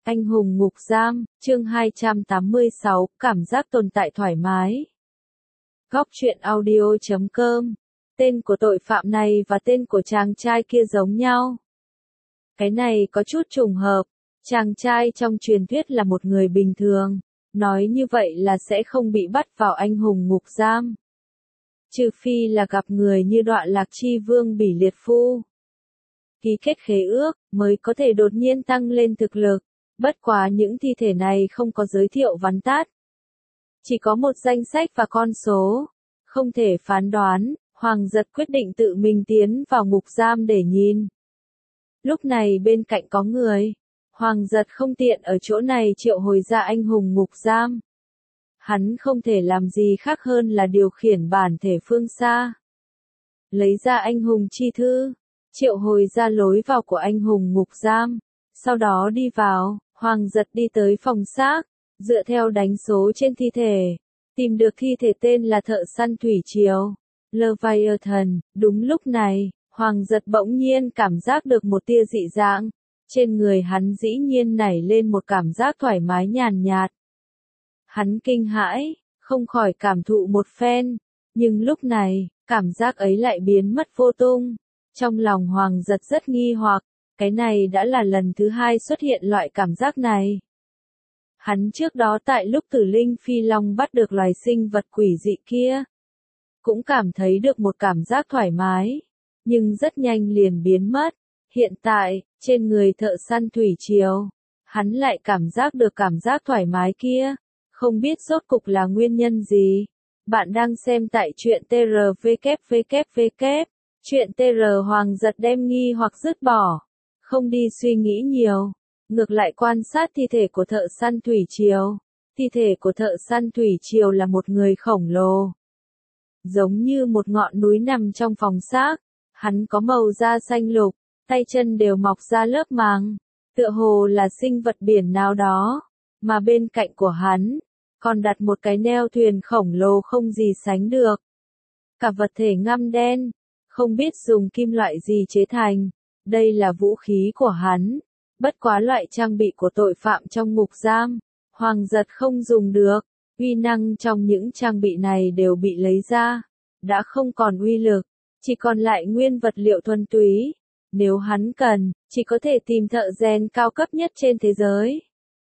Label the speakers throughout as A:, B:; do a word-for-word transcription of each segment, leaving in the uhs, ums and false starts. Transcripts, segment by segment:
A: Anh hùng ngục giam, chương hai trăm tám mươi sáu, cảm giác tồn tại thoải mái. Góc truyện audio chấm com. Tên của tội phạm này và tên của chàng trai kia giống nhau. Cái này có chút trùng hợp. Chàng trai trong truyền thuyết là một người bình thường. Nói như vậy là sẽ không bị bắt vào anh hùng ngục giam. Trừ phi là gặp người như Đoạn Lạc Chi Vương Bỉ Liệt Phu. Ký kết khế ước, mới có thể đột nhiên tăng lên thực lực. Bất quá những thi thể này không có giới thiệu vắn tắt. Chỉ có một danh sách và con số. Không thể phán đoán, Hoàng Giật quyết định tự mình tiến vào ngục giam để nhìn. Lúc này bên cạnh có người. Hoàng Giật không tiện ở chỗ này triệu hồi ra anh hùng ngục giam. Hắn không thể làm gì khác hơn là điều khiển bản thể phương xa. Lấy ra anh hùng chi thư. Triệu hồi ra lối vào của anh hùng ngục giam. Sau đó đi vào, Hoàng Giật đi tới phòng xác, dựa theo đánh số trên thi thể, tìm được thi thể tên là thợ săn thủy triều, Leviathan. Đúng lúc này, Hoàng Giật bỗng nhiên cảm giác được một tia dị dạng, trên người hắn dĩ nhiên nảy lên một cảm giác thoải mái nhàn nhạt. Hắn kinh hãi, không khỏi cảm thụ một phen, nhưng lúc này, cảm giác ấy lại biến mất vô tung. Trong lòng Hoàng Giật rất nghi hoặc. Cái này đã là lần thứ hai xuất hiện loại cảm giác này. Hắn trước đó tại lúc Tử Linh Phi Long bắt được loài sinh vật quỷ dị kia, cũng cảm thấy được một cảm giác thoải mái, nhưng rất nhanh liền biến mất. Hiện tại, trên người thợ săn thủy triều, hắn lại cảm giác được cảm giác thoải mái kia, không biết rốt cục là nguyên nhân gì. Bạn đang xem tại truyện tê rờ vê kép vê kép vê kép, truyện tê rờ. Hoàng Giật đem nghi hoặc dứt bỏ. Không đi suy nghĩ nhiều, ngược lại quan sát thi thể của thợ săn thủy triều. Thi thể của thợ săn thủy triều là một người khổng lồ, giống như một ngọn núi nằm trong phòng xác. Hắn có màu da xanh lục, tay chân đều mọc ra lớp màng, tựa hồ là sinh vật biển nào đó, mà bên cạnh của hắn còn đặt một cái neo thuyền khổng lồ không gì sánh được. Cả vật thể ngăm đen, không biết dùng kim loại gì chế thành. Đây là vũ khí của hắn. Bất quá loại trang bị của tội phạm trong ngục giam, Hoàng Giật không dùng được. Uy năng trong những trang bị này đều bị lấy ra, đã không còn uy lực, chỉ còn lại nguyên vật liệu thuần túy. Nếu hắn cần, chỉ có thể tìm thợ rèn cao cấp nhất trên thế giới.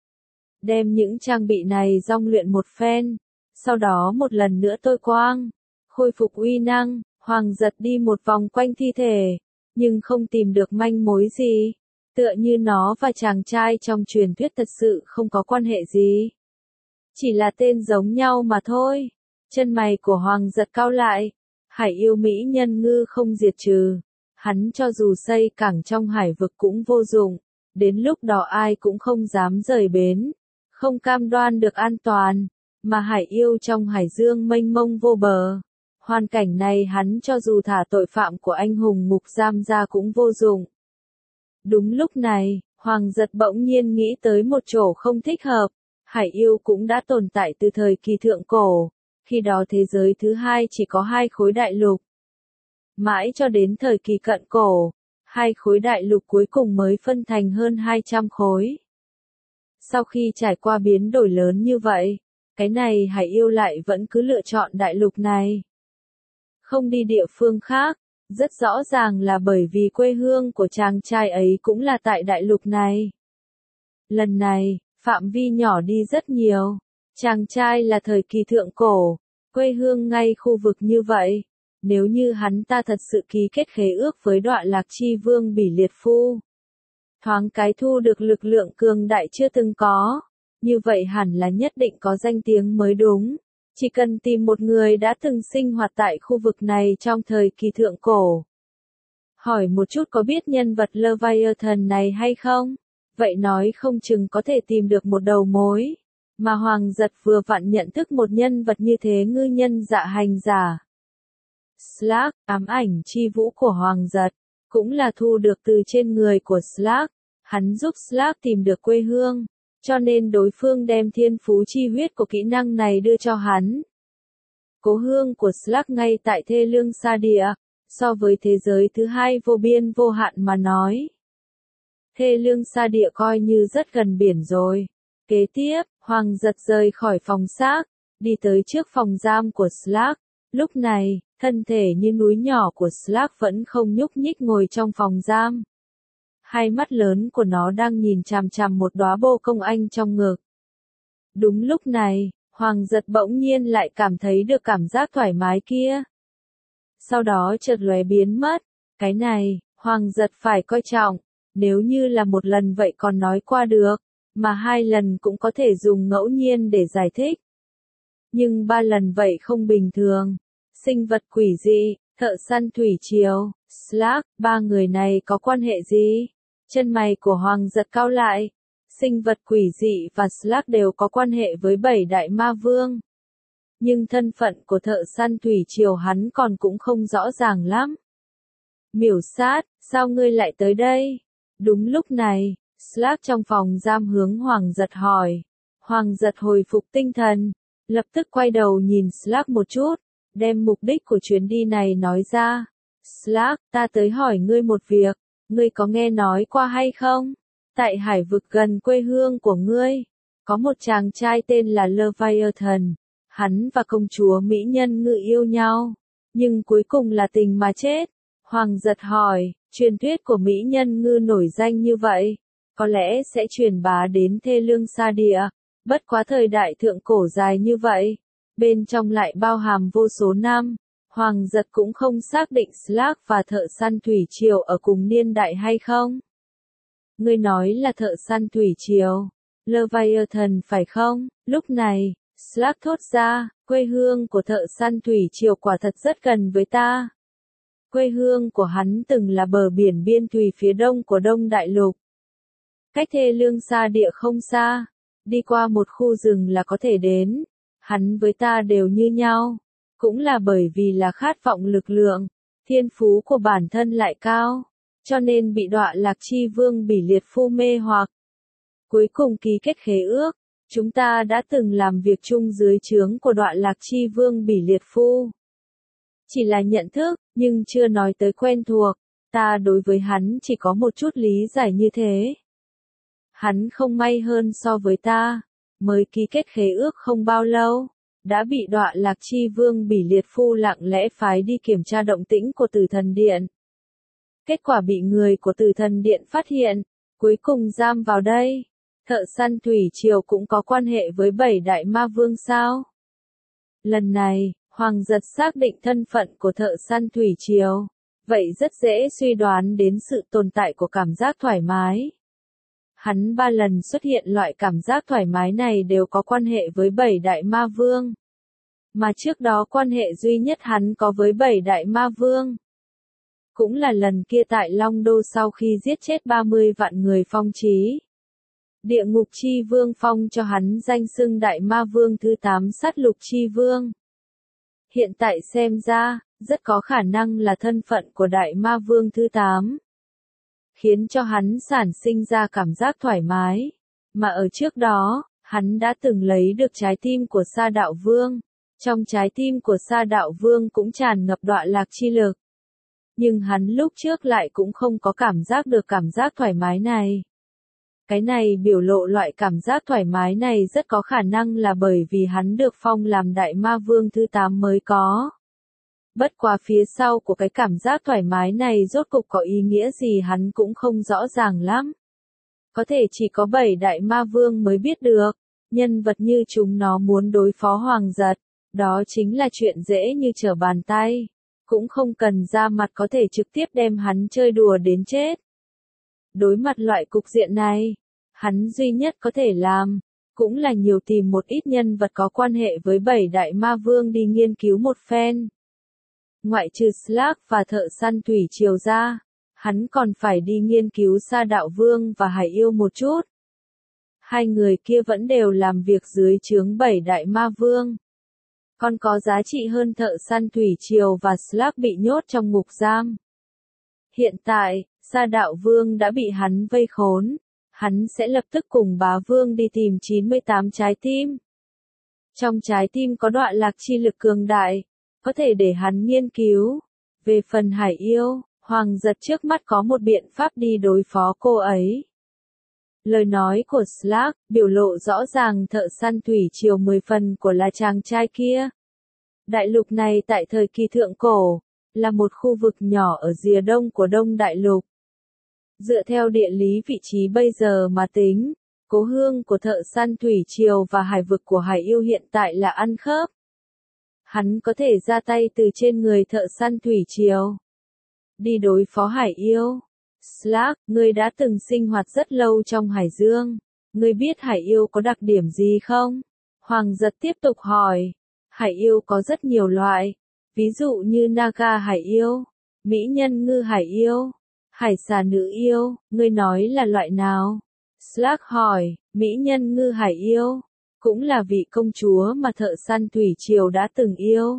A: Đem những trang bị này rong luyện một phen, sau đó một lần nữa tôi quang, khôi phục uy năng. Hoàng Giật đi một vòng quanh thi thể, nhưng không tìm được manh mối gì, tựa như nó và chàng trai trong truyền thuyết thật sự không có quan hệ gì. Chỉ là tên giống nhau mà thôi. Chân mày của Hoàng Giật cau lại. Hải yêu mỹ nhân ngư không diệt trừ. Hắn cho dù xây cảng trong hải vực cũng vô dụng. Đến lúc đó ai cũng không dám rời bến. Không cam đoan được an toàn. Mà hải yêu trong hải dương mênh mông vô bờ. Hoàn cảnh này hắn cho dù thả tội phạm của anh hùng ngục giam ra cũng vô dụng. Đúng lúc này, Hoàng Giật bỗng nhiên nghĩ tới một chỗ không thích hợp. Hải yêu cũng đã tồn tại từ thời kỳ thượng cổ. Khi đó thế giới thứ hai chỉ có hai khối đại lục. Mãi cho đến thời kỳ cận cổ, hai khối đại lục cuối cùng mới phân thành hơn hai trăm khối. Sau khi trải qua biến đổi lớn như vậy, cái này hải yêu lại vẫn cứ lựa chọn đại lục này. Không đi địa phương khác, rất rõ ràng là bởi vì quê hương của chàng trai ấy cũng là tại đại lục này. Lần này, phạm vi nhỏ đi rất nhiều. Chàng trai là thời kỳ thượng cổ, quê hương ngay khu vực như vậy. Nếu như hắn ta thật sự ký kết khế ước với Đoạn Lạc Chi Vương Bỉ Liệt Phu, thoáng cái thu được lực lượng cường đại chưa từng có, như vậy hẳn là nhất định có danh tiếng mới đúng. Chỉ cần tìm một người đã từng sinh hoạt tại khu vực này trong thời kỳ thượng cổ. Hỏi một chút có biết nhân vật Leviathan này hay không? Vậy nói không chừng có thể tìm được một đầu mối. Mà Hoàng Giật vừa vặn nhận thức một nhân vật như thế, ngư nhân dạ hành giả. Slack, ám ảnh chi vũ của Hoàng Giật, cũng là thu được từ trên người của Slack. Hắn giúp Slack tìm được quê hương. Cho nên đối phương đem thiên phú chi huyết của kỹ năng này đưa cho hắn. Cố hương của Slack ngay tại thê lương xa địa, so với thế giới thứ hai vô biên vô hạn mà nói. Thê Lương Sa Địa coi như rất gần biển rồi. Kế tiếp, Hoàng Giật rời khỏi phòng xác, đi tới trước phòng giam của Slack. Lúc này, thân thể như núi nhỏ của Slack vẫn không nhúc nhích ngồi trong phòng giam. Hai mắt lớn của nó đang nhìn chằm chằm một đóa bồ công anh trong ngực. Đúng lúc này, Hoàng Giật bỗng nhiên lại cảm thấy được cảm giác thoải mái kia. Sau đó chợt lóe biến mất. Cái này, Hoàng Giật phải coi trọng. Nếu như là một lần vậy còn nói qua được, mà hai lần cũng có thể dùng ngẫu nhiên để giải thích. Nhưng ba lần vậy không bình thường. Sinh vật quỷ dị, thợ săn thủy triều, Slack, ba người này có quan hệ gì? Chân mày của Hoàng Giật cau lại. Sinh vật quỷ dị và Slack đều có quan hệ với bảy đại ma vương. Nhưng thân phận của thợ săn thủy triều hắn còn cũng không rõ ràng lắm. Miểu Sát, sao ngươi lại tới đây? Đúng lúc này, Slack trong phòng giam hướng Hoàng Giật hỏi. Hoàng Giật hồi phục tinh thần, lập tức quay đầu nhìn Slack một chút, đem mục đích của chuyến đi này nói ra. Slack, ta tới hỏi ngươi một việc, ngươi có nghe nói qua hay không? Tại hải vực gần quê hương của ngươi, có một chàng trai tên là Leviathan, hắn và công chúa mỹ nhân ngự yêu nhau, nhưng cuối cùng là tình mà chết. Hoàng Giật hỏi, truyền thuyết của mỹ nhân ngư nổi danh như vậy, có lẽ sẽ truyền bá đến Thê Lương Sa Địa, bất quá thời đại thượng cổ dài như vậy, bên trong lại bao hàm vô số năm. Hoàng Giật cũng không xác định Slack và thợ săn thủy triều ở cùng niên đại hay không. Ngươi nói là thợ săn thủy triều, Leviathan phải không? Lúc này, Slack thốt ra, quê hương của thợ săn thủy triều quả thật rất gần với ta. Quê hương của hắn từng là bờ biển biên thùy phía đông của Đông Đại Lục. Cách Thê Lương Sa Địa không xa, đi qua một khu rừng là có thể đến. Hắn với ta đều như nhau, cũng là bởi vì là khát vọng lực lượng, thiên phú của bản thân lại cao, cho nên bị Đọa Lạc Chi Vương Bỉ Liệt Phu mê hoặc. Cuối cùng ký kết khế ước, chúng ta đã từng làm việc chung dưới trướng của Đọa Lạc Chi Vương Bỉ Liệt Phu. Chỉ là nhận thức, nhưng chưa nói tới quen thuộc, ta đối với hắn chỉ có một chút lý giải như thế. Hắn không may hơn so với ta, mới ký kết khế ước không bao lâu, đã bị Đọa Lạc Chi Vương Bỉ Liệt Phu lặng lẽ phái đi kiểm tra động tĩnh của Tử Thần Điện. Kết quả bị người của Tử Thần Điện phát hiện, cuối cùng giam vào đây. Thợ săn thủy triều cũng có quan hệ với bảy đại ma vương sao? Lần này, Hoàng Giật xác định thân phận của thợ săn thủy triều, vậy rất dễ suy đoán đến sự tồn tại của cảm giác thoải mái. Hắn ba lần xuất hiện loại cảm giác thoải mái này đều có quan hệ với bảy đại ma vương. Mà trước đó quan hệ duy nhất hắn có với bảy đại ma vương. Cũng là lần kia tại Long Đô sau khi giết chết ba mươi vạn người phong trí. Địa ngục chi vương phong cho hắn danh xưng đại ma vương thứ tám sát lục chi vương. Hiện tại xem ra, rất có khả năng là thân phận của đại ma vương thứ tám. Khiến cho hắn sản sinh ra cảm giác thoải mái. Mà ở trước đó, hắn đã từng lấy được trái tim của Sa Đạo Vương. Trong trái tim của Sa Đạo Vương cũng tràn ngập Đọa Lạc chi lực. Nhưng hắn lúc trước lại cũng không có cảm giác được cảm giác thoải mái này. Cái này biểu lộ loại cảm giác thoải mái này rất có khả năng là bởi vì hắn được phong làm đại ma vương thứ tám mới có. Bất quá phía sau của cái cảm giác thoải mái này rốt cục có ý nghĩa gì hắn cũng không rõ ràng lắm. Có thể chỉ có bảy đại ma vương mới biết được, nhân vật như chúng nó muốn đối phó Hoàng Giật, đó chính là chuyện dễ như trở bàn tay, cũng không cần ra mặt có thể trực tiếp đem hắn chơi đùa đến chết. Đối mặt loại cục diện này, hắn duy nhất có thể làm, cũng là nhiều tìm một ít nhân vật có quan hệ với bảy đại ma vương đi nghiên cứu một phen. Ngoại trừ Slack và thợ săn thủy triều ra, hắn còn phải đi nghiên cứu Sa Đạo Vương và Hải Yêu một chút. Hai người kia vẫn đều làm việc dưới trướng bảy đại ma vương. Còn có giá trị hơn thợ săn thủy triều và Slack bị nhốt trong ngục giam. Hiện tại, Sa Đạo Vương đã bị hắn vây khốn. Hắn sẽ lập tức cùng bá vương đi tìm chín mươi tám trái tim. Trong trái tim có Đọa Lạc chi lực cường đại, có thể để hắn nghiên cứu. Về phần Hải Yêu, Hoàng giật trước mắt có một biện pháp đi đối phó cô ấy. Lời nói của Slack biểu lộ rõ ràng thợ săn thủy triều mười phần của là chàng trai kia. Đại lục này tại thời kỳ thượng cổ, là một khu vực nhỏ ở rìa đông của Đông Đại Lục. Dựa theo địa lý vị trí bây giờ mà tính, cố hương của thợ săn thủy triều và hải vực của hải yêu hiện tại là ăn khớp. Hắn có thể ra tay từ trên người thợ săn thủy triều. Đi đối phó hải yêu. Slack, ngươi đã từng sinh hoạt rất lâu trong hải dương. Ngươi biết hải yêu có đặc điểm gì không? Hoàng giật tiếp tục hỏi. Hải yêu có rất nhiều loại. Ví dụ như naga hải yêu, mỹ nhân ngư hải yêu, hải xà nữ yêu, ngươi nói là loại nào? Slack hỏi, mỹ nhân ngư hải yêu, cũng là vị công chúa mà thợ săn thủy triều đã từng yêu.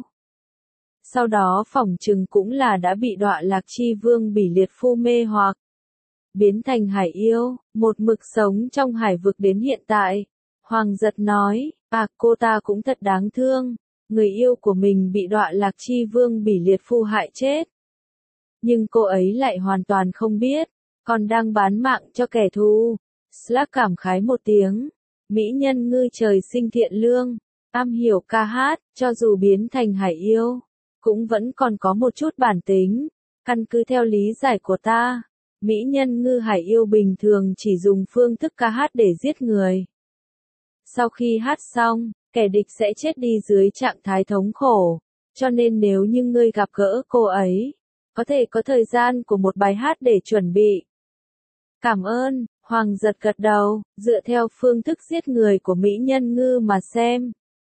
A: Sau đó phỏng chừng cũng là đã bị đọa lạc chi vương Bỉ Liệt Phu mê hoặc biến thành hải yêu, một mực sống trong hải vực đến hiện tại. Hoàng giật nói, à cô ta cũng thật đáng thương, người yêu của mình bị đọa lạc chi vương Bỉ Liệt Phu hại chết. Nhưng cô ấy lại hoàn toàn không biết, còn đang bán mạng cho kẻ thù. Slack cảm khái một tiếng, mỹ nhân ngư trời sinh thiện lương, am hiểu ca hát, cho dù biến thành hải yêu, cũng vẫn còn có một chút bản tính. Căn cứ theo lý giải của ta, mỹ nhân ngư hải yêu bình thường chỉ dùng phương thức ca hát để giết người. Sau khi hát xong, kẻ địch sẽ chết đi dưới trạng thái thống khổ, cho nên nếu như ngươi gặp gỡ cô ấy, có thể có thời gian của một bài hát để chuẩn bị. Cảm ơn, Hoàng giật gật đầu, dựa theo phương thức giết người của mỹ nhân ngư mà xem.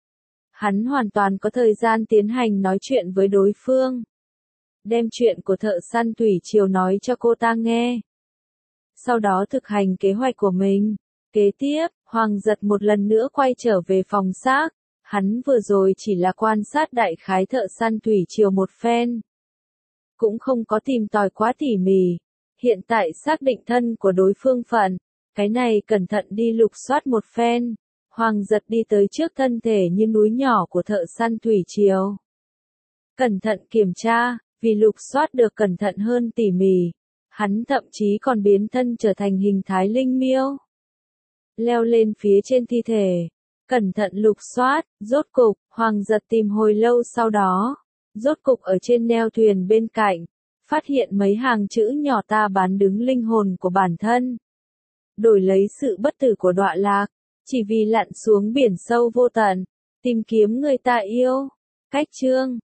A: Hắn hoàn toàn có thời gian tiến hành nói chuyện với đối phương. Đem chuyện của thợ săn thủy triều nói cho cô ta nghe. Sau đó thực hành kế hoạch của mình. Kế tiếp, Hoàng giật một lần nữa quay trở về phòng xác. Hắn vừa rồi chỉ là quan sát đại khái thợ săn thủy triều một phen. Cũng không có tìm tòi quá tỉ mỉ. Hiện tại xác định thân của đối phương phận. Cái này cẩn thận đi lục soát một phen. Hoàng giật đi tới trước thân thể như núi nhỏ của thợ săn thủy triều. Cẩn thận kiểm tra, vì lục soát được cẩn thận hơn tỉ mỉ. Hắn thậm chí còn biến thân trở thành hình thái linh miêu. Leo lên phía trên thi thể. Cẩn thận lục soát, rốt cục, Hoàng giật tìm hồi lâu sau đó. Rốt cục ở trên neo thuyền bên cạnh. Phát hiện mấy hàng chữ nhỏ ta bán đứng linh hồn của bản thân. Đổi lấy sự bất tử của đọa lạc. Chỉ vì lặn xuống biển sâu vô tận. Tìm kiếm người ta yêu. Cách chương.